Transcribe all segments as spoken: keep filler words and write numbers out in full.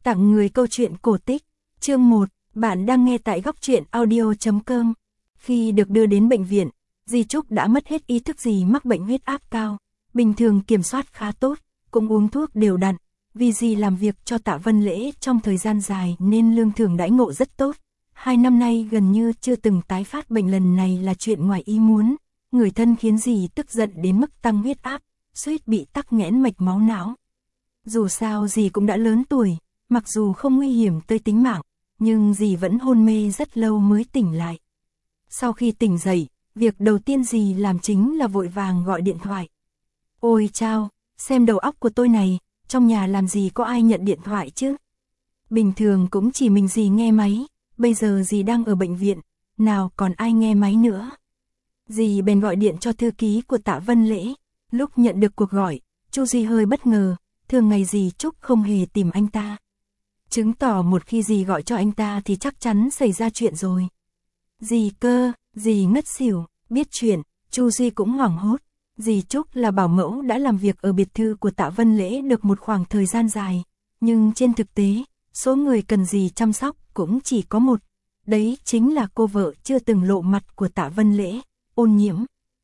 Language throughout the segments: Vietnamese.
Tặng người câu chuyện cổ tích. Chương một, bạn đang nghe tại góc truyện audio chấm com. Khi được đưa đến bệnh viện, dì Trúc đã mất hết ý thức dì mắc bệnh huyết áp cao. Bình thường kiểm soát khá tốt, cũng uống thuốc đều đặn. Vì dì làm việc cho Tạ Vân Lễ trong thời gian dài nên lương thưởng đãi ngộ rất tốt. Hai năm nay gần như chưa từng tái phát bệnh, lần này là chuyện ngoài ý muốn. Người thân khiến dì tức giận đến mức tăng huyết áp, suýt bị tắc nghẽn mạch máu não. Dù sao dì cũng đã lớn tuổi, mặc dù không nguy hiểm tới tính mạng, nhưng dì vẫn hôn mê rất lâu mới tỉnh lại. Sau khi tỉnh dậy, việc đầu tiên dì làm chính là vội vàng gọi điện thoại. Ôi chao, xem đầu óc của tôi này, trong nhà làm gì có ai nhận điện thoại chứ? Bình thường cũng chỉ mình dì nghe máy, bây giờ dì đang ở bệnh viện, nào còn ai nghe máy nữa. Dì bèn gọi điện cho thư ký của Tạ Vân Lễ. Lúc nhận được cuộc gọi, Chu Duy hơi bất ngờ, thường ngày dì Trúc không hề tìm anh ta. Chứng tỏ một khi dì gọi cho anh ta thì chắc chắn xảy ra chuyện rồi. Dì cơ, dì ngất xỉu, biết chuyện, Chu Duy cũng hoảng hốt. Dì Trúc là bảo mẫu đã làm việc ở biệt thự của Tạ Vân Lễ được một khoảng thời gian dài, nhưng trên thực tế, số người cần dì chăm sóc cũng chỉ có một. Đấy chính là cô vợ chưa từng lộ mặt của Tạ Vân Lễ, Ôn Nhiễm.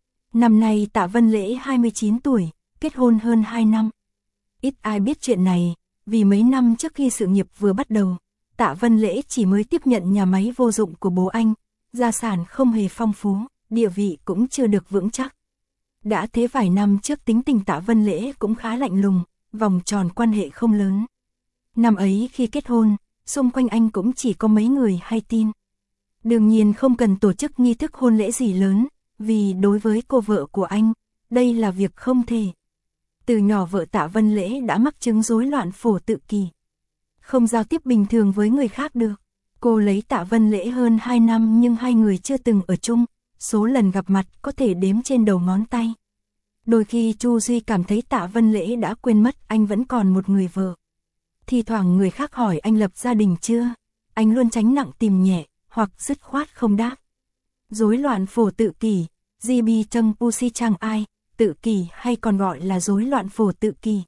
Năm nay Tạ Vân Lễ hai mươi chín tuổi, kết hôn hơn hai năm. Ít ai biết chuyện này, vì mấy năm trước khi sự nghiệp vừa bắt đầu, Tạ Vân Lễ chỉ mới tiếp nhận nhà máy vô dụng của bố anh, gia sản không hề phong phú, địa vị cũng chưa được vững chắc. Đã thế vài năm trước tính tình Tạ Vân Lễ cũng khá lạnh lùng, vòng tròn quan hệ không lớn. Năm ấy khi kết hôn, xung quanh anh cũng chỉ có mấy người hay tin. Đương nhiên không cần tổ chức nghi thức hôn lễ gì lớn, vì đối với cô vợ của anh, đây là việc không thể. Từ nhỏ vợ Tạ Vân Lễ đã mắc chứng rối loạn phổ tự kỳ. Không giao tiếp bình thường với người khác được. Cô lấy Tạ Vân Lễ hơn hai năm nhưng hai người chưa từng ở chung, số lần gặp mặt có thể đếm trên đầu ngón tay. Đôi khi Chu Duy cảm thấy Tạ Vân Lễ đã quên mất anh vẫn còn một người vợ. Thì thoảng người khác hỏi anh lập gia đình chưa, anh luôn tránh nặng tìm nhẹ, hoặc dứt khoát không đáp. Rối loạn phổ tự kỷ, giê bê Chung Pusi Chang Ai, tự kỷ hay còn gọi là rối loạn phổ tự kỷ.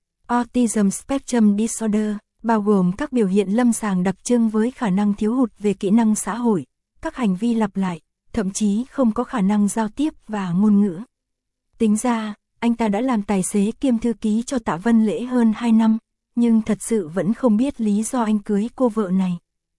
Autism Spectrum Disorder, bao gồm các biểu hiện lâm sàng đặc trưng với khả năng thiếu hụt về kỹ năng xã hội, các hành vi lặp lại, thậm chí không có khả năng giao tiếp và ngôn ngữ. Tính ra, anh ta đã làm tài xế kiêm thư ký cho Tạ Vân Lễ hơn hai năm, nhưng thật sự vẫn không biết lý do anh cưới cô vợ này.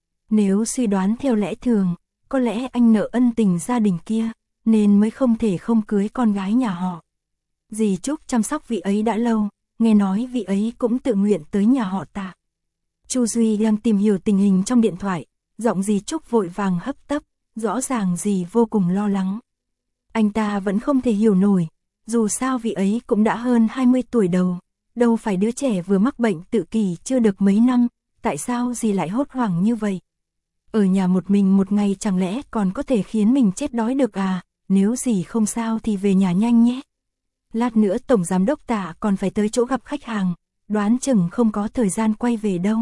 Nếu suy đoán theo lẽ thường, có lẽ anh nợ ân tình gia đình kia, nên mới không thể không cưới con gái nhà họ. Dì Trúc chăm sóc vị ấy đã lâu, nghe nói vị ấy cũng tự nguyện tới nhà họ Tạ. Chu Duy đang tìm hiểu tình hình trong điện thoại, giọng dì Trúc vội vàng hấp tấp, rõ ràng dì vô cùng lo lắng. Anh ta vẫn không thể hiểu nổi, dù sao vị ấy cũng đã hơn hai mươi tuổi đầu, đâu phải đứa trẻ vừa mắc bệnh tự kỷ chưa được mấy năm, tại sao dì lại hốt hoảng như vậy? Ở nhà một mình một ngày chẳng lẽ còn có thể khiến mình chết đói được à, nếu dì không sao thì về nhà nhanh nhé. Lát nữa Tổng Giám đốc Tạ còn phải tới chỗ gặp khách hàng, đoán chừng không có thời gian quay về đâu.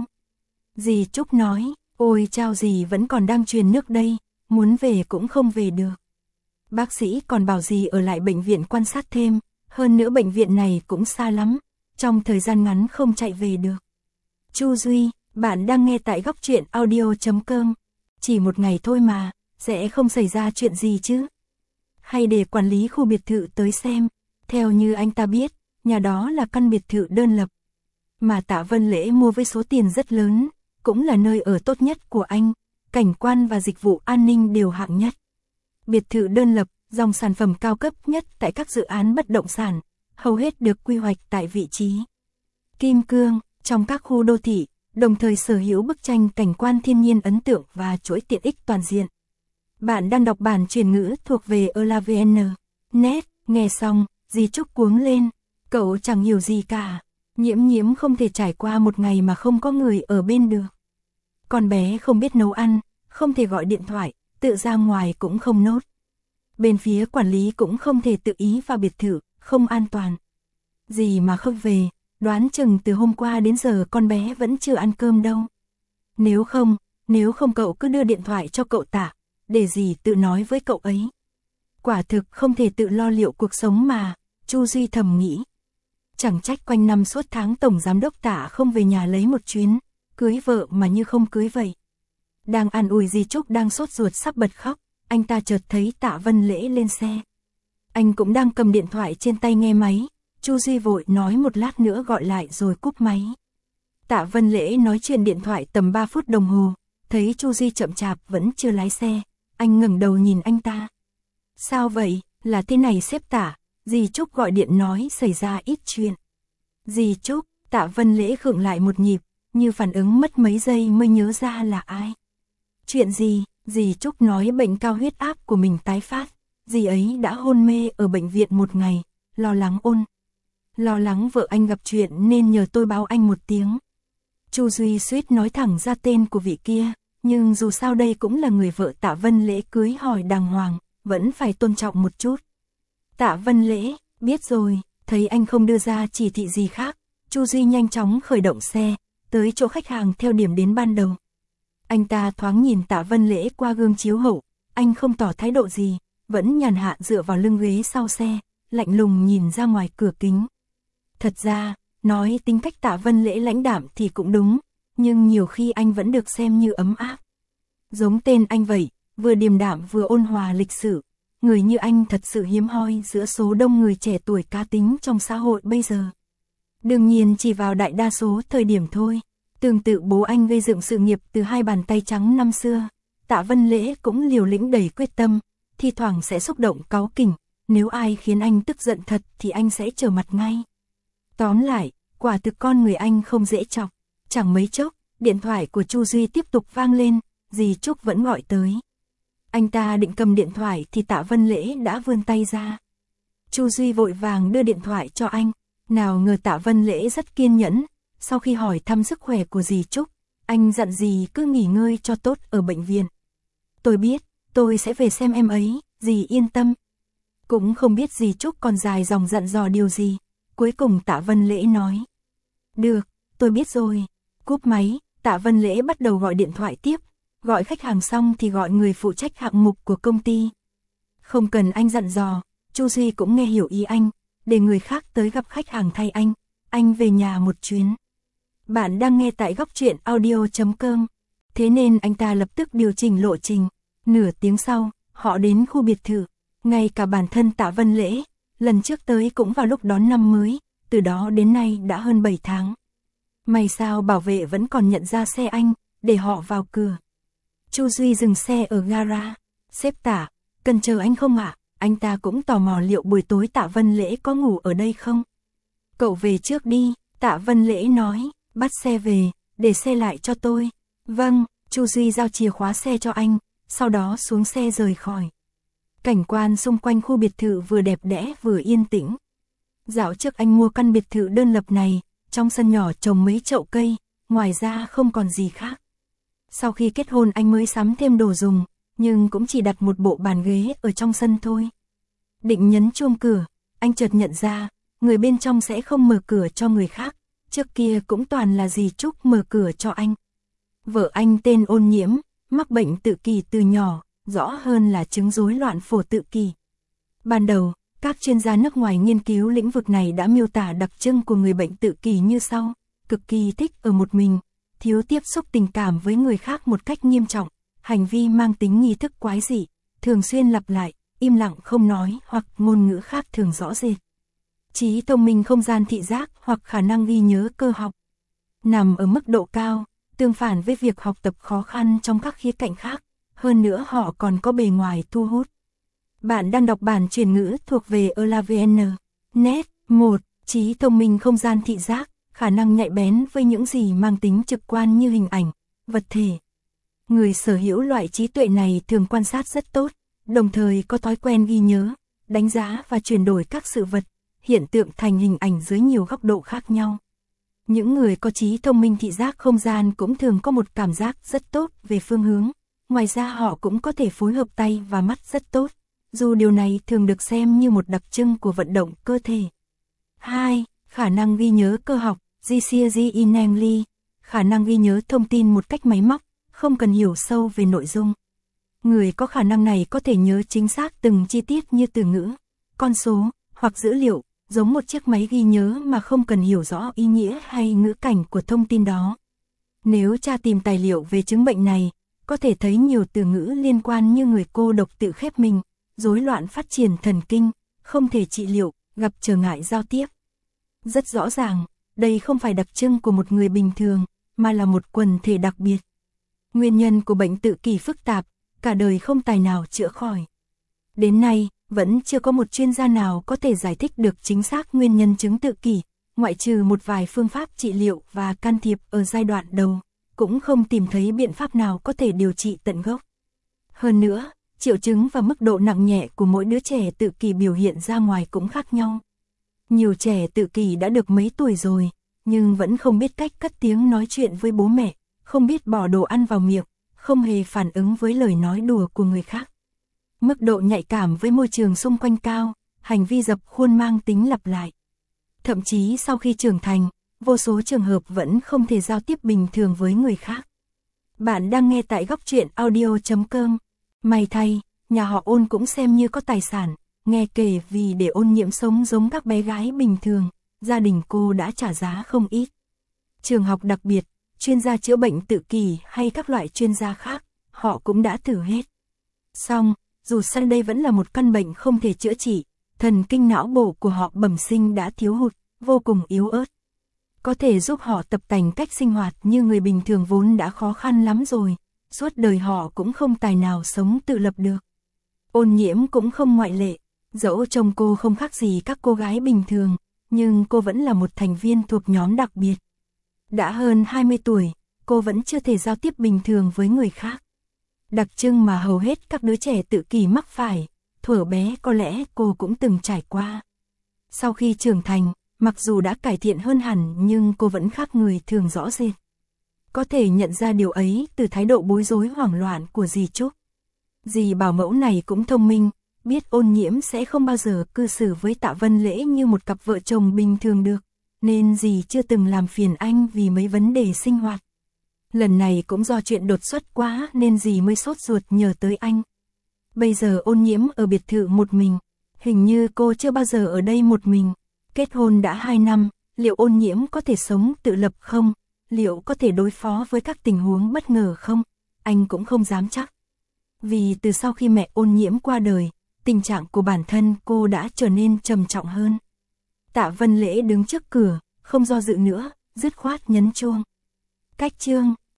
Dì Trúc nói, ôi chao dì vẫn còn đang truyền nước đây, muốn về cũng không về được. Bác sĩ còn bảo dì ở lại bệnh viện quan sát thêm, hơn nữa bệnh viện này cũng xa lắm, trong thời gian ngắn không chạy về được. Chu Duy, bạn đang nghe tại góc truyện audio chấm com. Chỉ một ngày thôi mà, sẽ không xảy ra chuyện gì chứ. Hay để quản lý khu biệt thự tới xem. Theo như anh ta biết, nhà đó là căn biệt thự đơn lập. Mà Tạ Vân Lễ mua với số tiền rất lớn, cũng là nơi ở tốt nhất của anh, cảnh quan và dịch vụ an ninh đều hạng nhất. Biệt thự đơn lập, dòng sản phẩm cao cấp nhất tại các dự án bất động sản, hầu hết được quy hoạch tại vị trí kim cương, trong các khu đô thị, đồng thời sở hữu bức tranh cảnh quan thiên nhiên ấn tượng và chuỗi tiện ích toàn diện. Bạn đang đọc bản chuyển ngữ thuộc về Elavn. Net, nghe xong, dì Trúc cuống lên, cậu chẳng hiểu gì cả, Nhiễm Nhiễm không thể trải qua một ngày mà không có người ở bên được. Con bé không biết nấu ăn, không thể gọi điện thoại, tự ra ngoài cũng không nốt. Bên phía quản lý cũng không thể tự ý vào biệt thự, không an toàn. Dì mà không về, đoán chừng từ hôm qua đến giờ con bé vẫn chưa ăn cơm đâu. Nếu không, nếu không cậu cứ đưa điện thoại cho cậu Tạ, để dì tự nói với cậu ấy. Quả thực không thể tự lo liệu cuộc sống mà, Chu Duy thầm nghĩ. Chẳng trách quanh năm suốt tháng Tổng Giám đốc Tạ không về nhà lấy một chuyến, cưới vợ mà như không cưới vậy. Đang an ủi Di Trúc đang sốt ruột sắp bật khóc, anh ta chợt thấy Tạ Vân Lễ lên xe. Anh cũng đang cầm điện thoại trên tay nghe máy, Chu Duy vội nói một lát nữa gọi lại rồi cúp máy. Tạ Vân Lễ nói chuyện điện thoại tầm ba phút đồng hồ, thấy Chu Duy chậm chạp vẫn chưa lái xe, anh ngẩng đầu nhìn anh ta. Sao vậy, là thế này sếp Tạ, Di Trúc gọi điện nói xảy ra ít chuyện. Di Trúc, Tạ Vân Lễ khựng lại một nhịp, như phản ứng mất mấy giây mới nhớ ra là ai. Chuyện gì? Di Trúc nói bệnh cao huyết áp của mình tái phát, dì ấy đã hôn mê ở bệnh viện một ngày, lo lắng ôn. Lo lắng vợ anh gặp chuyện nên nhờ tôi báo anh một tiếng. Chu Duy suýt nói thẳng ra tên của vị kia, nhưng dù sao đây cũng là người vợ Tạ Vân Lễ cưới hỏi đàng hoàng, vẫn phải tôn trọng một chút. Tạ Vân Lễ, biết rồi, thấy anh không đưa ra chỉ thị gì khác, Chu Duy nhanh chóng khởi động xe, tới chỗ khách hàng theo điểm đến ban đầu. Anh ta thoáng nhìn Tạ Vân Lễ qua gương chiếu hậu, anh không tỏ thái độ gì, vẫn nhàn hạ dựa vào lưng ghế sau xe, lạnh lùng nhìn ra ngoài cửa kính. Thật ra, nói tính cách Tạ Vân Lễ lãnh đạm thì cũng đúng, nhưng nhiều khi anh vẫn được xem như ấm áp. Giống tên anh vậy, vừa điềm đạm vừa ôn hòa lịch sự, người như anh thật sự hiếm hoi giữa số đông người trẻ tuổi cá tính trong xã hội bây giờ. Đương nhiên chỉ vào đại đa số thời điểm thôi. Tương tự bố anh gây dựng sự nghiệp từ hai bàn tay trắng năm xưa, Tạ Vân Lễ cũng liều lĩnh đầy quyết tâm, thi thoảng sẽ xúc động cáu kỉnh, nếu ai khiến anh tức giận thật thì anh sẽ trở mặt ngay. Tóm lại, quả thực con người anh không dễ chọc, chẳng mấy chốc, điện thoại của Chu Duy tiếp tục vang lên, dì Trúc vẫn gọi tới. Anh ta định cầm điện thoại thì Tạ Vân Lễ đã vươn tay ra. Chu Duy vội vàng đưa điện thoại cho anh, nào ngờ Tạ Vân Lễ rất kiên nhẫn. Sau khi hỏi thăm sức khỏe của dì Trúc, anh dặn dì cứ nghỉ ngơi cho tốt ở bệnh viện. Tôi biết, tôi sẽ về xem em ấy, dì yên tâm. Cũng không biết dì Trúc còn dài dòng dặn dò điều gì, cuối cùng Tạ Vân Lễ nói. Được, tôi biết rồi. Cúp máy, Tạ Vân Lễ bắt đầu gọi điện thoại tiếp, gọi khách hàng xong thì gọi người phụ trách hạng mục của công ty. Không cần anh dặn dò, Chu Duy cũng nghe hiểu ý anh, để người khác tới gặp khách hàng thay anh, anh về nhà một chuyến. Bạn đang nghe tại góc truyện audio chấm com, thế nên anh ta lập tức điều chỉnh lộ trình. Nửa tiếng sau, họ đến khu biệt thự, ngay cả bản thân Tạ Vân Lễ, lần trước tới cũng vào lúc đón năm mới, từ đó đến nay đã hơn bảy tháng. May sao bảo vệ vẫn còn nhận ra xe anh, để họ vào cửa. Chu Duy dừng xe ở gara, sếp Tạ, cần chờ anh không ạ? Anh ta cũng tò mò liệu buổi tối Tạ Vân Lễ có ngủ ở đây không? Cậu về trước đi, Tạ Vân Lễ nói. Bắt xe về, để xe lại cho tôi. Vâng, Chu Duy giao chìa khóa xe cho anh, sau đó xuống xe rời khỏi. Cảnh quan xung quanh khu biệt thự vừa đẹp đẽ vừa yên tĩnh. Dạo trước anh mua căn biệt thự đơn lập này, trong sân nhỏ trồng mấy chậu cây, ngoài ra không còn gì khác. Sau khi kết hôn anh mới sắm thêm đồ dùng, nhưng cũng chỉ đặt một bộ bàn ghế ở trong sân thôi. Định nhấn chuông cửa, anh chợt nhận ra, người bên trong sẽ không mở cửa cho người khác. Trước kia cũng toàn là dì Trúc mở cửa cho anh. Vợ anh tên Ôn Nhiễm, mắc bệnh tự kỷ từ nhỏ, rõ hơn là chứng rối loạn phổ tự kỷ. Ban đầu, các chuyên gia nước ngoài nghiên cứu lĩnh vực này đã miêu tả đặc trưng của người bệnh tự kỷ như sau: cực kỳ thích ở một mình, thiếu tiếp xúc tình cảm với người khác một cách nghiêm trọng, hành vi mang tính nghi thức quái dị, thường xuyên lặp lại, im lặng không nói hoặc ngôn ngữ khác thường rõ rệt. Trí thông minh không gian thị giác hoặc khả năng ghi nhớ cơ học nằm ở mức độ cao, tương phản với việc học tập khó khăn trong các khía cạnh khác, hơn nữa họ còn có bề ngoài thu hút. Bạn đang đọc bản chuyển ngữ thuộc về elavn chấm net. một. Trí thông minh không gian thị giác, khả năng nhạy bén với những gì mang tính trực quan như hình ảnh, vật thể. Người sở hữu loại trí tuệ này thường quan sát rất tốt, đồng thời có thói quen ghi nhớ, đánh giá và chuyển đổi các sự vật, hiện tượng thành hình ảnh dưới nhiều góc độ khác nhau. Những người có trí thông minh thị giác không gian cũng thường có một cảm giác rất tốt về phương hướng, ngoài ra họ cũng có thể phối hợp tay và mắt rất tốt, dù điều này thường được xem như một đặc trưng của vận động cơ thể. hai. Khả năng ghi nhớ cơ học, Gesinnungly, khả năng ghi nhớ thông tin một cách máy móc, không cần hiểu sâu về nội dung. Người có khả năng này có thể nhớ chính xác từng chi tiết như từ ngữ, con số, hoặc dữ liệu, giống một chiếc máy ghi nhớ mà không cần hiểu rõ ý nghĩa hay ngữ cảnh của thông tin đó. Nếu tra tìm tài liệu về chứng bệnh này, có thể thấy nhiều từ ngữ liên quan như người cô độc tự khép mình, rối loạn phát triển thần kinh, không thể trị liệu, gặp trở ngại giao tiếp. Rất rõ ràng, đây không phải đặc trưng của một người bình thường, mà là một quần thể đặc biệt. Nguyên nhân của bệnh tự kỷ phức tạp, cả đời không tài nào chữa khỏi. Đến nay, vẫn chưa có một chuyên gia nào có thể giải thích được chính xác nguyên nhân chứng tự kỷ, ngoại trừ một vài phương pháp trị liệu và can thiệp ở giai đoạn đầu, cũng không tìm thấy biện pháp nào có thể điều trị tận gốc. Hơn nữa, triệu chứng và mức độ nặng nhẹ của mỗi đứa trẻ tự kỷ biểu hiện ra ngoài cũng khác nhau. Nhiều trẻ tự kỷ đã được mấy tuổi rồi, nhưng vẫn không biết cách cất tiếng nói chuyện với bố mẹ, không biết bỏ đồ ăn vào miệng, không hề phản ứng với lời nói đùa của người khác. Mức độ nhạy cảm với môi trường xung quanh cao, hành vi dập khuôn mang tính lặp lại. Thậm chí sau khi trưởng thành, vô số trường hợp vẫn không thể giao tiếp bình thường với người khác. Bạn đang nghe tại góc truyện audio chấm com. May thay, nhà họ Ôn cũng xem như có tài sản, nghe kể vì để Ôn Nhiễm sống giống các bé gái bình thường, gia đình cô đã trả giá không ít. Trường học đặc biệt, chuyên gia chữa bệnh tự kỷ hay các loại chuyên gia khác, họ cũng đã thử hết. Xong, dù sao đây vẫn là một căn bệnh không thể chữa trị, thần kinh não bộ của họ bẩm sinh đã thiếu hụt, vô cùng yếu ớt. Có thể giúp họ tập tành cách sinh hoạt như người bình thường vốn đã khó khăn lắm rồi, suốt đời họ cũng không tài nào sống tự lập được. Ôn Nhiễm cũng không ngoại lệ, dẫu trông cô không khác gì các cô gái bình thường, nhưng cô vẫn là một thành viên thuộc nhóm đặc biệt. Đã hơn hai mươi tuổi, cô vẫn chưa thể giao tiếp bình thường với người khác. Đặc trưng mà hầu hết các đứa trẻ tự kỷ mắc phải, thuở bé có lẽ cô cũng từng trải qua. Sau khi trưởng thành, mặc dù đã cải thiện hơn hẳn nhưng cô vẫn khác người thường rõ rệt. Có thể nhận ra điều ấy từ thái độ bối rối hoảng loạn của dì Trúc. Dì bảo mẫu này cũng thông minh, biết Ôn Nhiễm sẽ không bao giờ cư xử với Tạ Vân Lễ như một cặp vợ chồng bình thường được, nên dì chưa từng làm phiền anh vì mấy vấn đề sinh hoạt. Lần này cũng do chuyện đột xuất quá nên dì mới sốt ruột nhờ tới anh. Bây giờ Ôn Nhiễm ở biệt thự một mình, hình như cô chưa bao giờ ở đây một mình. Kết hôn đã hai năm, liệu Ôn Nhiễm có thể sống tự lập không? Liệu có thể đối phó với các tình huống bất ngờ không? Anh cũng không dám chắc. Vì từ sau khi mẹ Ôn Nhiễm qua đời, tình trạng của bản thân cô đã trở nên trầm trọng hơn. Tạ Vân Lễ đứng trước cửa, không do dự nữa, dứt khoát nhấn chuông. Cách chương